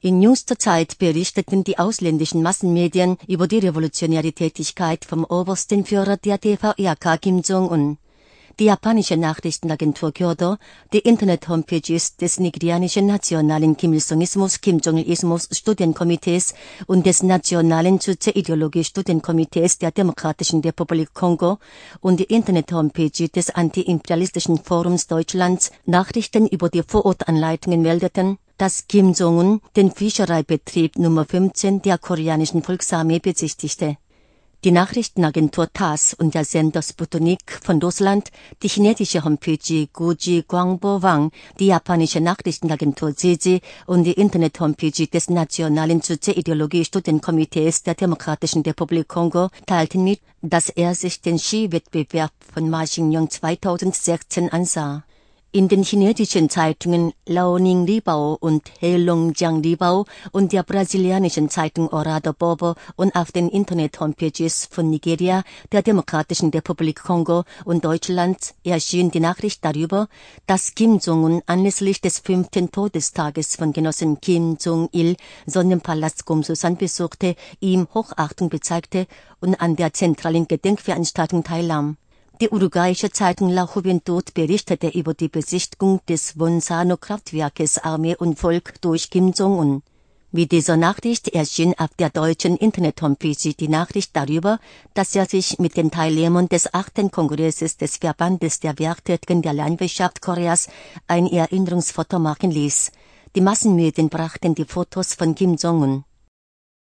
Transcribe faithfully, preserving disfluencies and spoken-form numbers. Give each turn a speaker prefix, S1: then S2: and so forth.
S1: In jüngster Zeit berichteten die ausländischen Massenmedien über die revolutionäre Tätigkeit vom obersten Führer der D V R K Kim Jong-un. Die japanische Nachrichtenagentur Kyodo, die Internet-Homepages des nigerianischen nationalen Kim-Il-sungismus, Kim-Jong-Ilismus-Studienkomitees und des nationalen Juche-Ideologie-Studienkomitees der Demokratischen Republik Kongo und die Internet-Homepage des Anti-Imperialistischen Forums Deutschlands Nachrichten über die Vorortanleitungen meldeten, dass Kim Jong-un den Fischereibetrieb Nummer fünfzehn der koreanischen Volksarmee besichtigte. Die Nachrichtenagentur T A S S und der Sender Sputnik von Russland, die chinesische Homepage Guji Guangbo Wang, die japanische Nachrichtenagentur Z Z und die Internet-Homepage des Nationalen Juche-Ideologie-Studienkomitees der Demokratischen Republik Kongo teilten mit, dass er sich den Skiwettbewerb von Ma Xingyang zweitausendsechzehn ansah. In den chinesischen Zeitungen Liaoning Libao und Heilongjiang Libao und der brasilianischen Zeitung Orado Bobo und auf den Internet-Homepages von Nigeria, der Demokratischen Republik Kongo und Deutschland erschien die Nachricht darüber, dass Kim Jong-un anlässlich des fünften Todestages von Genossen Kim Jong-il Sonnenpalast Kumsusan besuchte, ihm Hochachtung bezeigte und an der zentralen Gedenkveranstaltung teilnahm. Die uruguayische Zeitung La Juventud berichtete über die Besichtigung des Wonsano-Kraftwerkes Armee und Volk durch Kim Jong-un. Wie dieser Nachricht erschien auf der deutschen Internet-Homepage die Nachricht darüber, dass er sich mit den Teilnehmern des achten Kongresses des Verbandes der Werktätigen der Landwirtschaft Koreas ein Erinnerungsfoto machen ließ. Die Massenmedien brachten die Fotos von Kim Jong-un.